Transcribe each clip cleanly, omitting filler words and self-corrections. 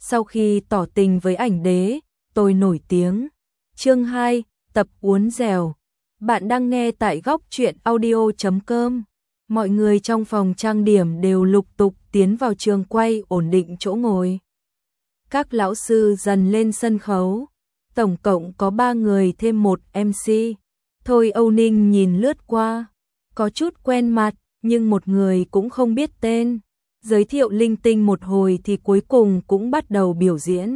Sau khi tỏ tình với ảnh đế, tôi nổi tiếng. Chương 2, tập uốn dẻo. Bạn đang nghe tại góc truyện audio.com. Mọi người trong phòng trang điểm đều lục tục tiến vào trường quay ổn định chỗ ngồi. Các lão sư dần lên sân khấu. Tổng cộng có 3 người thêm một MC. Thôi Âu Ninh nhìn lướt qua. Có chút quen mặt, nhưng một người cũng không biết tên. Giới thiệu linh tinh một hồi thì cuối cùng cũng bắt đầu biểu diễn.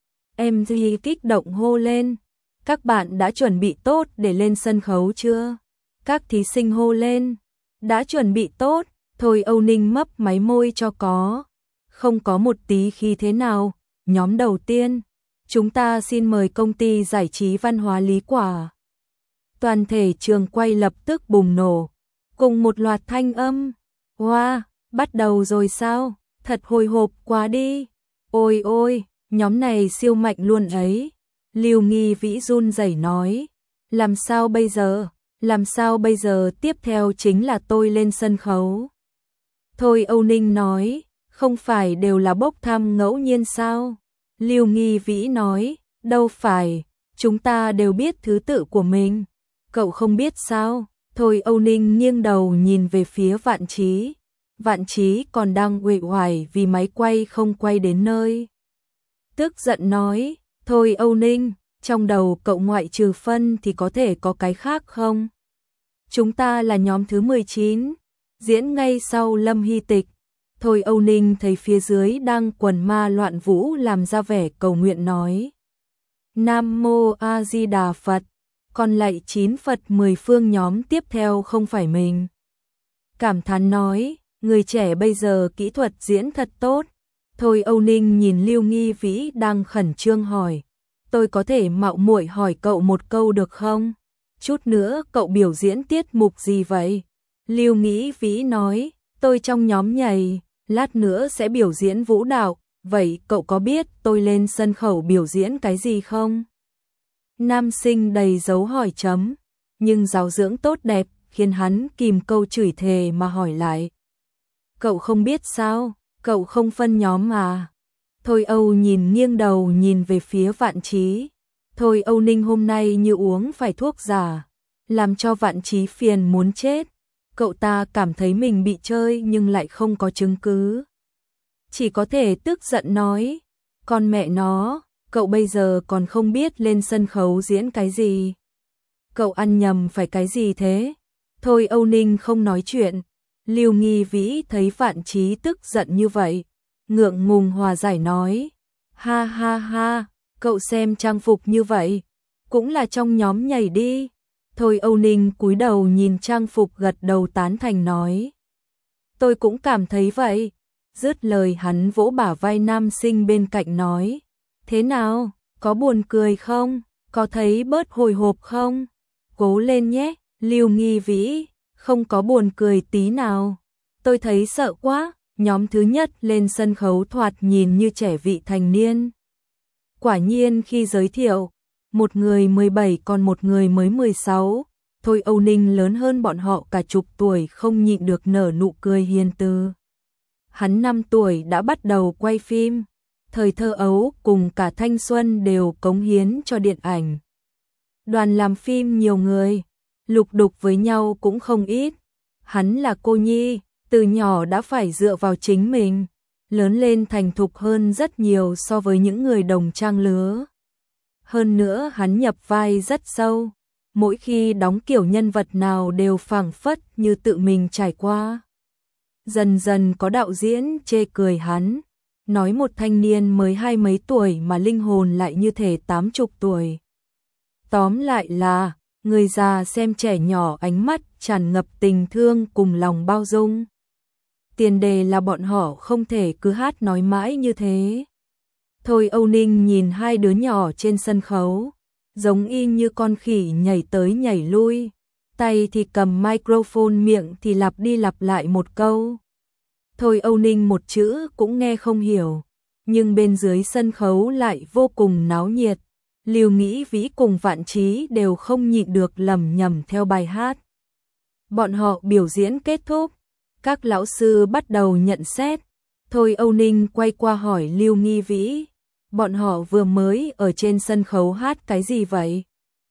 MC kích động hô lên. Các bạn đã chuẩn bị tốt để lên sân khấu chưa? Các thí sinh hô lên. Đã chuẩn bị tốt. Thôi Âu Ninh mấp máy môi cho có. Không có một tí khí thế nào. Nhóm đầu tiên. Chúng ta xin mời công ty giải trí văn hóa Lý Quả. Toàn thể trường quay lập tức bùng nổ. Cùng một loạt thanh âm. Wow, bắt đầu rồi sao? Thật hồi hộp quá đi. Ôi ôi, nhóm này siêu mạnh luôn ấy. Lưu Nghi Vĩ run rẩy nói. Làm sao bây giờ? Làm sao bây giờ? Tiếp theo chính là tôi lên sân khấu. Thôi Âu Ninh nói. Không phải đều là bốc thăm ngẫu nhiên sao? Lưu Nghi Vĩ nói. Đâu phải, chúng ta đều biết thứ tự của mình. Cậu không biết sao? Thôi Âu Ninh nghiêng đầu nhìn về phía Vạn Chí. Vạn Chí còn đang uể oải vì máy quay không quay đến nơi. Tức giận nói, thôi Âu Ninh, trong đầu cậu ngoại trừ phân thì có thể có cái khác không? Chúng ta là nhóm thứ 19, diễn ngay sau Lâm Hy Tịch. Thôi Âu Ninh thấy phía dưới đang quần ma loạn vũ làm ra vẻ cầu nguyện nói. Nam Mô A Di Đà Phật. Còn lại 9 Phật 10 phương nhóm tiếp theo không phải mình. Cảm thán nói, người trẻ bây giờ kỹ thuật diễn thật tốt. Thôi Âu Ninh nhìn Lưu Nghi Vĩ đang khẩn trương hỏi. Tôi có thể mạo muội hỏi cậu một câu được không? Chút nữa cậu biểu diễn tiết mục gì vậy? Lưu Nghi Vĩ nói, tôi trong nhóm nhảy, lát nữa sẽ biểu diễn vũ đạo. Vậy cậu có biết tôi lên sân khấu biểu diễn cái gì không? Nam sinh đầy dấu hỏi chấm, nhưng giáo dưỡng tốt đẹp khiến hắn kìm câu chửi thề mà hỏi lại. Cậu không biết sao, cậu không phân nhóm à? Thôi Âu nhìn nghiêng đầu nhìn về phía Vạn Chí. Thôi Âu Ninh hôm nay như uống phải thuốc giả, làm cho Vạn Chí phiền muốn chết. Cậu ta cảm thấy mình bị chơi nhưng lại không có chứng cứ. Chỉ có thể tức giận nói, con mẹ nó. Cậu bây giờ còn không biết lên sân khấu diễn cái gì. Cậu ăn nhầm phải cái gì thế? Thôi Âu Ninh không nói chuyện. Lưu Nghi Vĩ thấy Vạn Chí tức giận như vậy. Ngượng ngùng hòa giải nói. Ha ha ha, cậu xem trang phục như vậy. Cũng là trong nhóm nhảy đi. Thôi Âu Ninh cúi đầu nhìn trang phục gật đầu tán thành nói. Tôi cũng cảm thấy vậy. Dứt lời hắn vỗ bả vai nam sinh bên cạnh nói. Thế nào, có buồn cười không? Có thấy bớt hồi hộp không? Cố lên nhé, Lưu Nghi Vĩ, không có buồn cười tí nào. Tôi thấy sợ quá, nhóm thứ nhất lên sân khấu thoạt nhìn như trẻ vị thành niên. Quả nhiên khi giới thiệu, một người 17 còn một người mới 16, thôi Âu Ninh lớn hơn bọn họ cả chục tuổi không nhịn được nở nụ cười hiền từ. Hắn 5 tuổi đã bắt đầu quay phim. Thời thơ ấu cùng cả thanh xuân đều cống hiến cho điện ảnh. Đoàn làm phim nhiều người, lục đục với nhau cũng không ít. Hắn là cô nhi, từ nhỏ đã phải dựa vào chính mình, lớn lên thành thục hơn rất nhiều so với những người đồng trang lứa. Hơn nữa hắn nhập vai rất sâu, mỗi khi đóng kiểu nhân vật nào đều phảng phất như tự mình trải qua. Dần dần có đạo diễn chê cười hắn. Nói một thanh niên mới 20 mấy tuổi mà linh hồn lại như thể 80 tuổi. Tóm lại là, người già xem trẻ nhỏ ánh mắt tràn ngập tình thương cùng lòng bao dung. Tiền đề là bọn họ không thể cứ hát nói mãi như thế. Thôi Âu Ninh nhìn hai đứa nhỏ trên sân khấu, giống y như con khỉ nhảy tới nhảy lui, tay thì cầm microphone miệng thì lặp đi lặp lại một câu. Thôi Âu Ninh một chữ cũng nghe không hiểu, nhưng bên dưới sân khấu lại vô cùng náo nhiệt. Lưu Nghi Vĩ cùng Vạn Chí đều không nhịn được lẩm nhẩm theo bài hát. Bọn họ biểu diễn kết thúc, các lão sư bắt đầu nhận xét. Thôi Âu Ninh quay qua hỏi Lưu Nghi Vĩ, bọn họ vừa mới ở trên sân khấu hát cái gì vậy?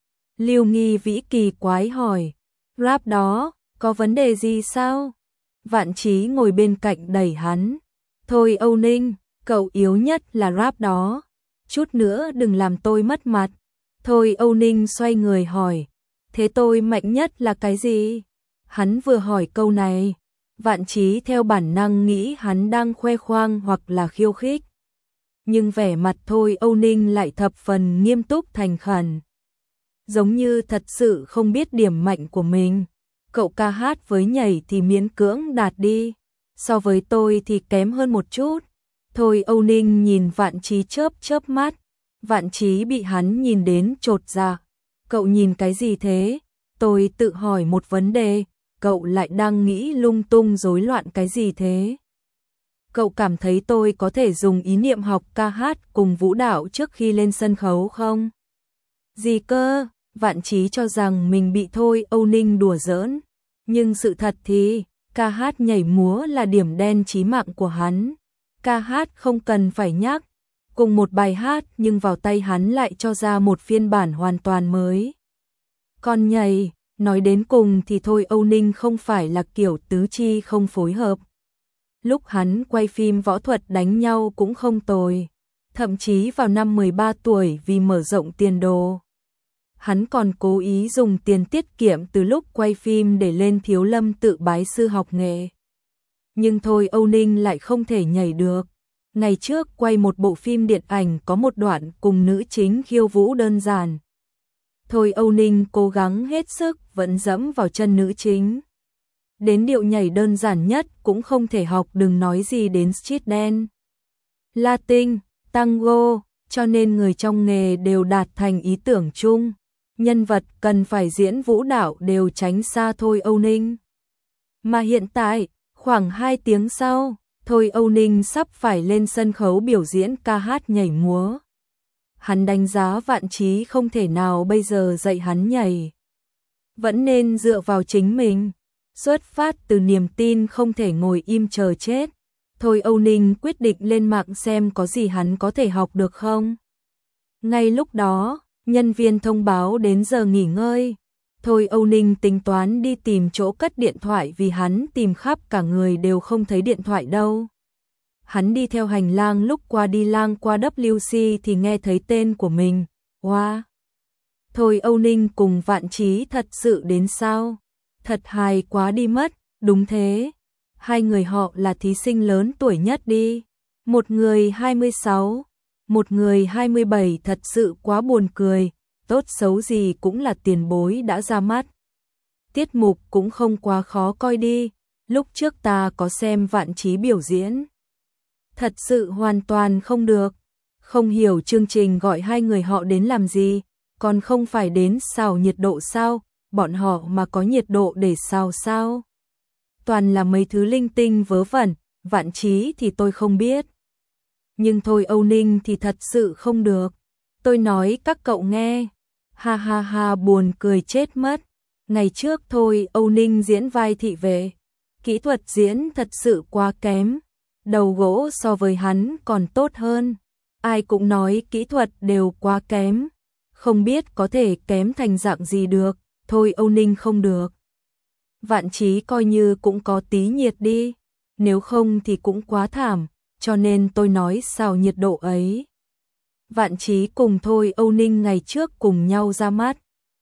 Lưu Nghi Vĩ kỳ quái hỏi, rap đó, có vấn đề gì sao? Vạn Chí ngồi bên cạnh đẩy hắn, thôi Âu Ninh, cậu yếu nhất là rap đó, chút nữa đừng làm tôi mất mặt. Thôi Âu Ninh xoay người hỏi, thế tôi mạnh nhất là cái gì? Hắn vừa hỏi câu này, Vạn Chí theo bản năng nghĩ hắn đang khoe khoang hoặc là khiêu khích. Nhưng vẻ mặt Thôi Âu Ninh lại thập phần nghiêm túc thành khẩn. Giống như thật sự không biết điểm mạnh của mình. Cậu ca hát với nhảy thì miễn cưỡng đạt đi. So với tôi thì kém hơn một chút. Thôi Âu Ninh nhìn Vạn Chí chớp chớp mắt. Vạn Chí bị hắn nhìn đến chột dạ. Cậu nhìn cái gì thế? Tôi tự hỏi một vấn đề. Cậu lại đang nghĩ lung tung rối loạn cái gì thế? Cậu cảm thấy tôi có thể dùng ý niệm học ca hát cùng vũ đạo trước khi lên sân khấu không? Gì cơ? Vạn Chí cho rằng mình bị Thôi Âu Ninh đùa giỡn. Nhưng sự thật thì, ca hát nhảy múa là điểm đen chí mạng của hắn. Ca hát không cần phải nhắc. Cùng một bài hát nhưng vào tay hắn lại cho ra một phiên bản hoàn toàn mới. Còn nhảy, nói đến cùng thì Thôi Âu Ninh không phải là kiểu tứ chi không phối hợp. Lúc hắn quay phim võ thuật đánh nhau cũng không tồi. Thậm chí vào năm 13 tuổi vì mở rộng tiền đồ. Hắn còn cố ý dùng tiền tiết kiệm từ lúc quay phim để lên Thiếu Lâm tự bái sư học nghệ. Nhưng Thôi Âu Ninh lại không thể nhảy được. Ngày trước quay một bộ phim điện ảnh có một đoạn cùng nữ chính khiêu vũ đơn giản. Thôi Âu Ninh cố gắng hết sức vẫn dẫm vào chân nữ chính. Đến điệu nhảy đơn giản nhất cũng không thể học, đừng nói gì đến street dance, Latin, tango, cho nên người trong nghề đều đạt thành ý tưởng chung. Nhân vật cần phải diễn vũ đạo đều tránh xa Thôi Âu Ninh. Mà hiện tại, khoảng 2 tiếng sau, Thôi Âu Ninh sắp phải lên sân khấu biểu diễn ca hát nhảy múa. Hắn đánh giá Vạn Chí không thể nào bây giờ dạy hắn nhảy. Vẫn nên dựa vào chính mình. Xuất phát từ niềm tin không thể ngồi im chờ chết. Thôi Âu Ninh quyết định lên mạng xem có gì hắn có thể học được không. Ngay lúc đó, nhân viên thông báo đến giờ nghỉ ngơi. Thôi Âu Ninh tính toán đi tìm chỗ cất điện thoại vì hắn tìm khắp cả người đều không thấy điện thoại đâu. Hắn đi theo hành lang, lúc qua đi lang qua WC thì nghe thấy tên của mình. Wow! Thôi Âu Ninh cùng Vạn Chí thật sự đến sao? Thật hài quá đi mất, đúng thế. Hai người họ là thí sinh lớn tuổi nhất đi. Một người 26, một người 27, thật sự quá buồn cười. Tốt xấu gì cũng là tiền bối đã ra mắt. Tiết mục cũng không quá khó coi đi. Lúc trước ta có xem Vạn Chí biểu diễn. Thật sự hoàn toàn không được. Không hiểu chương trình gọi hai người họ đến làm gì. Còn không phải đến xào nhiệt độ sao? Bọn họ mà có nhiệt độ để xào sao? Toàn là mấy thứ linh tinh vớ vẩn. Vạn Chí thì tôi không biết. Nhưng Thôi Âu Ninh thì thật sự không được. Tôi nói các cậu nghe. Ha ha ha, buồn cười chết mất. Ngày trước Thôi Âu Ninh diễn vai thị vệ. Kỹ thuật diễn thật sự quá kém. Đầu gỗ so với hắn còn tốt hơn. Ai cũng nói kỹ thuật đều quá kém. Không biết có thể kém thành dạng gì được. Thôi Âu Ninh không được. Vạn Chí coi như cũng có tí nhiệt đi. Nếu không thì cũng quá thảm. Cho nên tôi nói xào nhiệt độ ấy. Vạn Chí cùng Thôi Âu Ninh ngày trước cùng nhau ra mắt.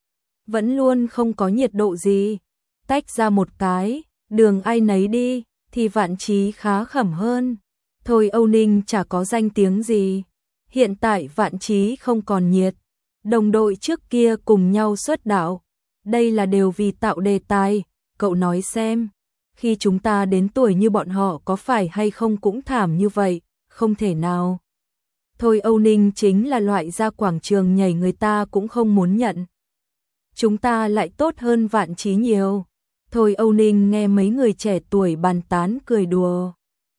Vẫn luôn không có nhiệt độ gì. Tách ra một cái, đường ai nấy đi, thì Vạn Chí khá khẩm hơn. Thôi Âu Ninh chả có danh tiếng gì. Hiện tại Vạn Chí không còn nhiệt. Đồng đội trước kia cùng nhau xuất đạo. Đây là đều vì tạo đề tài. Cậu nói xem, khi chúng ta đến tuổi như bọn họ có phải hay không cũng thảm như vậy, không thể nào. Thôi Âu Ninh chính là loại ra quảng trường nhảy người ta cũng không muốn nhận. Chúng ta lại tốt hơn Vạn Chí nhiều. Thôi Âu Ninh nghe mấy người trẻ tuổi bàn tán cười đùa.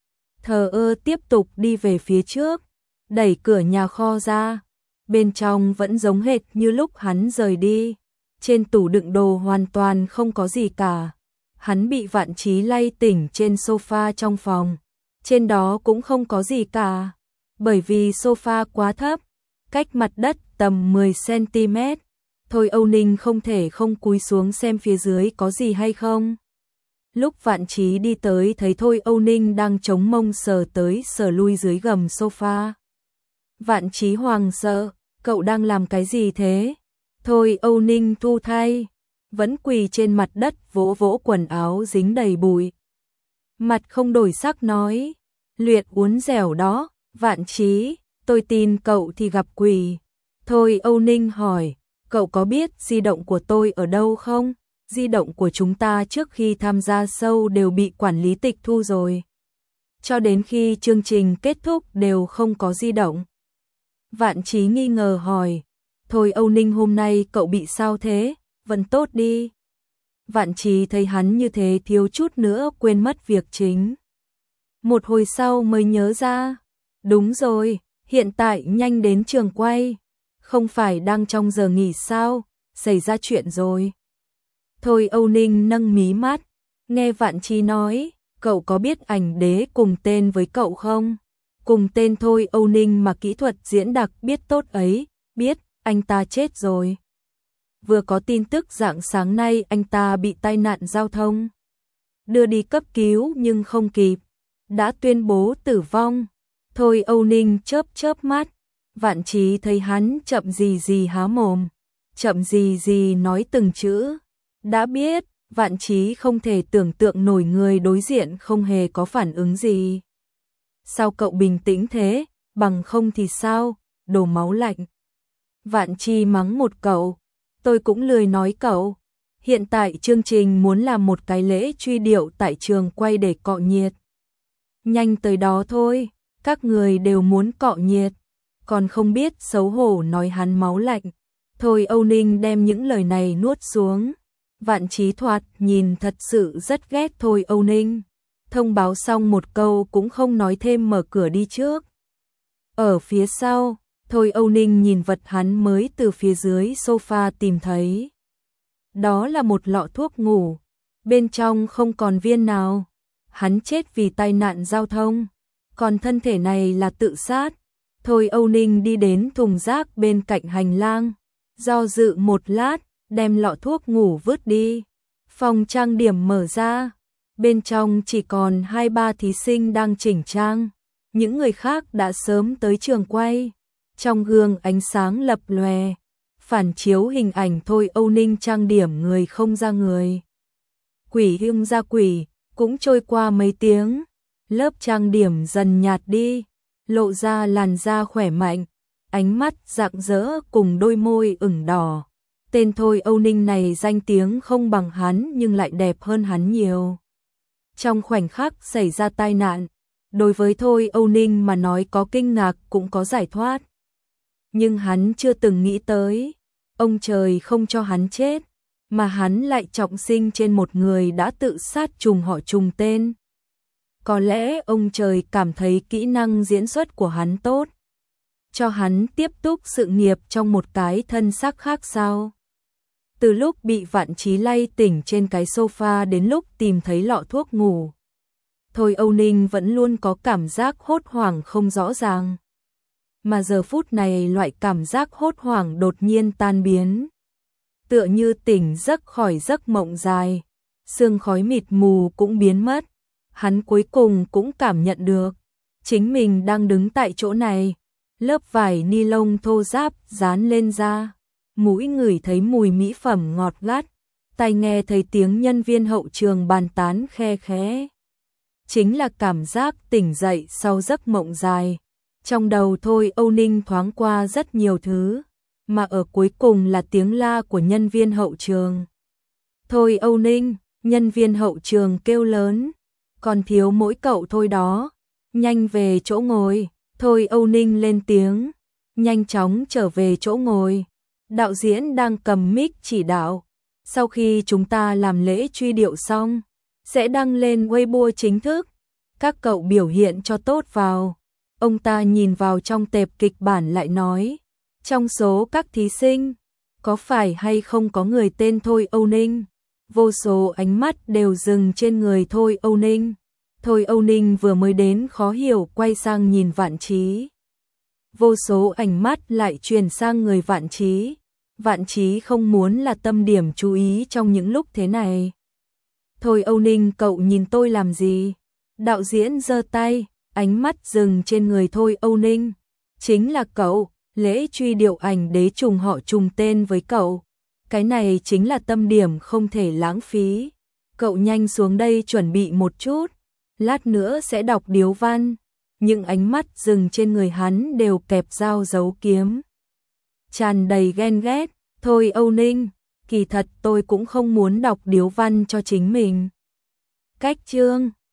Thờ ơ tiếp tục đi về phía trước, đẩy cửa nhà kho ra. Bên trong vẫn giống hệt như lúc hắn rời đi. Trên tủ đựng đồ hoàn toàn không có gì cả. Hắn bị Vạn Chí lay tỉnh trên sofa trong phòng. Trên đó cũng không có gì cả, bởi vì sofa quá thấp, cách mặt đất tầm 10 cm. Thôi Âu Ninh không thể không cúi xuống xem phía dưới có gì hay không. Lúc Vạn Chí đi tới thấy Thôi Âu Ninh đang chống mông sờ tới sờ lui dưới gầm sofa. Vạn Chí hoảng sợ, cậu đang làm cái gì thế? Thôi Âu Ninh thu thay, vẫn quỳ trên mặt đất vỗ vỗ quần áo dính đầy bụi. Mặt không đổi sắc nói, luyện uốn dẻo đó, Vạn Chí, tôi tin cậu thì gặp quỷ. Thôi Âu Ninh hỏi, cậu có biết di động của tôi ở đâu không? Di động của chúng ta trước khi tham gia show đều bị quản lý tịch thu rồi. Cho đến khi chương trình kết thúc đều không có di động. Vạn Chí nghi ngờ hỏi, thôi Âu Ninh hôm nay cậu bị sao thế? Vẫn tốt đi. Vạn Chí thấy hắn như thế thiếu chút nữa quên mất việc chính. Một hồi sau mới nhớ ra, đúng rồi, hiện tại nhanh đến trường quay. Không phải đang trong giờ nghỉ sao, xảy ra chuyện rồi. Thôi Âu Ninh nâng mí mắt, nghe Vạn Chí nói, cậu có biết ảnh đế cùng tên với cậu không? Cùng tên Thôi Âu Ninh mà kỹ thuật diễn đặc biết tốt ấy, biết, anh ta chết rồi. Vừa có tin tức rạng sáng nay anh ta bị tai nạn giao thông. Đưa đi cấp cứu nhưng không kịp, đã tuyên bố tử vong. Thôi Âu Ninh chớp chớp mắt, Vạn Chí thấy hắn chậm gì gì há mồm, chậm gì gì nói từng chữ. Đã biết, Vạn Chí không thể tưởng tượng nổi người đối diện không hề có phản ứng gì. Sao cậu bình tĩnh thế, bằng không thì sao, đổ máu lạnh. Vạn Chí mắng một cậu, tôi cũng lười nói cậu. Hiện tại chương trình muốn làm một cái lễ truy điệu tại trường quay để cọ nhiệt. Nhanh tới đó thôi, các người đều muốn cọ nhiệt, còn không biết xấu hổ nói hắn máu lạnh. Thôi Âu Ninh đem những lời này nuốt xuống. Vạn Chí thoạt nhìn thật sự rất ghét Thôi Âu Ninh. Thông báo xong một câu cũng không nói thêm mở cửa đi trước. Ở phía sau, Thôi Âu Ninh nhìn vật hắn mới từ phía dưới sofa tìm thấy. Đó là một lọ thuốc ngủ, bên trong không còn viên nào. Hắn chết vì tai nạn giao thông, còn thân thể này là tự sát. Thôi Âu Ninh đi đến thùng rác bên cạnh hành lang, do dự một lát, đem lọ thuốc ngủ vứt đi. Phòng trang điểm mở ra, bên trong chỉ còn 2-3 thí sinh đang chỉnh trang, những người khác đã sớm tới trường quay. Trong gương ánh sáng lập lòe, phản chiếu hình ảnh Thôi Âu Ninh trang điểm người không ra người, quỷ hương ra quỷ. Cũng trôi qua mấy tiếng, lớp trang điểm dần nhạt đi, lộ ra làn da khỏe mạnh, ánh mắt rạng rỡ cùng đôi môi ửng đỏ. Tên Thôi Âu Ninh này danh tiếng không bằng hắn nhưng lại đẹp hơn hắn nhiều. Trong khoảnh khắc xảy ra tai nạn, đối với Thôi Âu Ninh mà nói có kinh ngạc cũng có giải thoát. Nhưng hắn chưa từng nghĩ tới, ông trời không cho hắn chết, mà hắn lại trọng sinh trên một người đã tự sát trùng họ trùng tên. Có lẽ ông trời cảm thấy kỹ năng diễn xuất của hắn tốt, cho hắn tiếp tục sự nghiệp trong một cái thân xác khác sao. Từ lúc bị Vạn Chí lay tỉnh trên cái sofa đến lúc tìm thấy lọ thuốc ngủ, Thôi Âu Ninh vẫn luôn có cảm giác hốt hoảng không rõ ràng. Mà giờ phút này loại cảm giác hốt hoảng đột nhiên tan biến. Tựa như tỉnh giấc khỏi giấc mộng dài, sương khói mịt mù cũng biến mất. Hắn cuối cùng cũng cảm nhận được, chính mình đang đứng tại chỗ này, lớp vải ni lông thô ráp dán lên da, mũi ngửi thấy mùi mỹ phẩm ngọt ngát, tai nghe thấy tiếng nhân viên hậu trường bàn tán khe khẽ. Chính là cảm giác tỉnh dậy sau giấc mộng dài. Trong đầu Thôi Âu Ninh thoáng qua rất nhiều thứ, mà ở cuối cùng là tiếng la của nhân viên hậu trường. Thôi Âu Ninh, nhân viên hậu trường kêu lớn, còn thiếu mỗi cậu thôi đó, nhanh về chỗ ngồi. Thôi Âu Ninh lên tiếng, nhanh chóng trở về chỗ ngồi. Đạo diễn đang cầm mic chỉ đạo, sau khi chúng ta làm lễ truy điệu xong, sẽ đăng lên Weibo chính thức, các cậu biểu hiện cho tốt vào. Ông ta nhìn vào trong tệp kịch bản lại nói, trong số các thí sinh, có phải hay không có người tên Thôi Âu Ninh? Vô số ánh mắt đều dừng trên người Thôi Âu Ninh. Thôi Âu Ninh vừa mới đến khó hiểu quay sang nhìn Vạn Chí. Vô số ánh mắt lại truyền sang người Vạn Chí. Vạn Chí không muốn là tâm điểm chú ý trong những lúc thế này. Thôi Âu Ninh, cậu nhìn tôi làm gì? Đạo diễn giơ tay, ánh mắt dừng trên người Thôi Âu Ninh. Chính là cậu, lễ truy điệu ảnh đế trùng họ trùng tên với cậu. Cái này chính là tâm điểm không thể lãng phí. Cậu nhanh xuống đây chuẩn bị một chút, lát nữa sẽ đọc điếu văn. Những ánh mắt dừng trên người hắn đều kẹp dao giấu kiếm, tràn đầy ghen ghét. Thôi Âu Ninh, kỳ thật tôi cũng không muốn đọc điếu văn cho chính mình. Cách chương